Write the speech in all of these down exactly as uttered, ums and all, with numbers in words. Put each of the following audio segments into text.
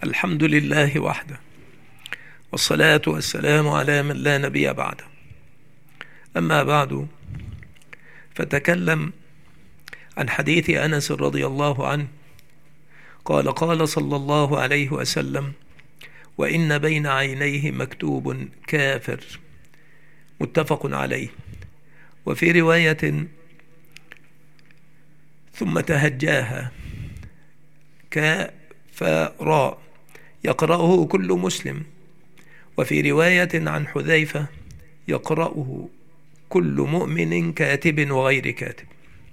الحمد لله وحده، والصلاة والسلام على من لا نبي بعده. أما بعد، فتكلم عن حديث أنس رضي الله عنه قال قال صلى الله عليه وسلم: وإن بين عينيه مكتوب كافر، متفق عليه. وفي رواية: ثم تهجاها كافراء يقرأه كل مسلم. وفي رواية عن حذيفة: يقرأه كل مؤمن كاتب وغير كاتب.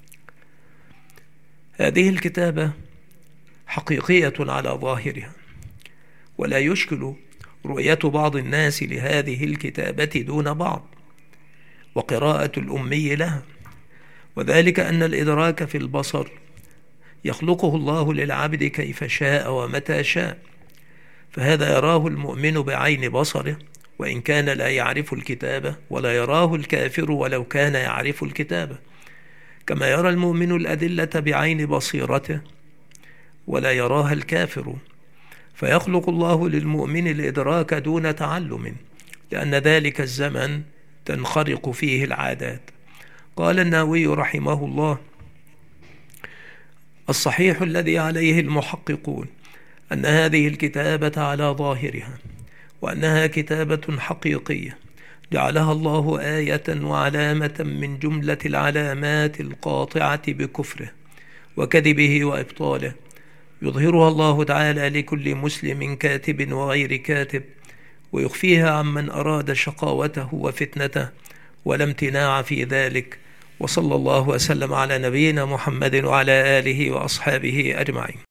هذه الكتابة حقيقية على ظاهرها، ولا يشكل رؤية بعض الناس لهذه الكتابة دون بعض، وقراءة الأمي لها، وذلك أن الإدراك في البصر يخلقه الله للعبد كيف شاء ومتى شاء، فهذا يراه المؤمن بعين بصره وإن كان لا يعرف الكتابة، ولا يراه الكافر ولو كان يعرف الكتابة، كما يرى المؤمن الأدلة بعين بصيرته ولا يراها الكافر. فيخلق الله للمؤمن الإدراك دون تعلم، لأن ذلك الزمن تنخرق فيه العادات. قال النووي رحمه الله: الصحيح الذي عليه المحققون أن هذه الكتابة على ظاهرها، وأنها كتابة حقيقية جعلها الله آية وعلامة من جملة العلامات القاطعة بكفره وكذبه وإبطاله، يظهرها الله تعالى لكل مسلم كاتب وغير كاتب، ويخفيها عمن أراد شقاوته وفتنته، ولا امتناع في ذلك. وصلى الله وسلم على نبينا محمد وعلى آله وأصحابه أجمعين.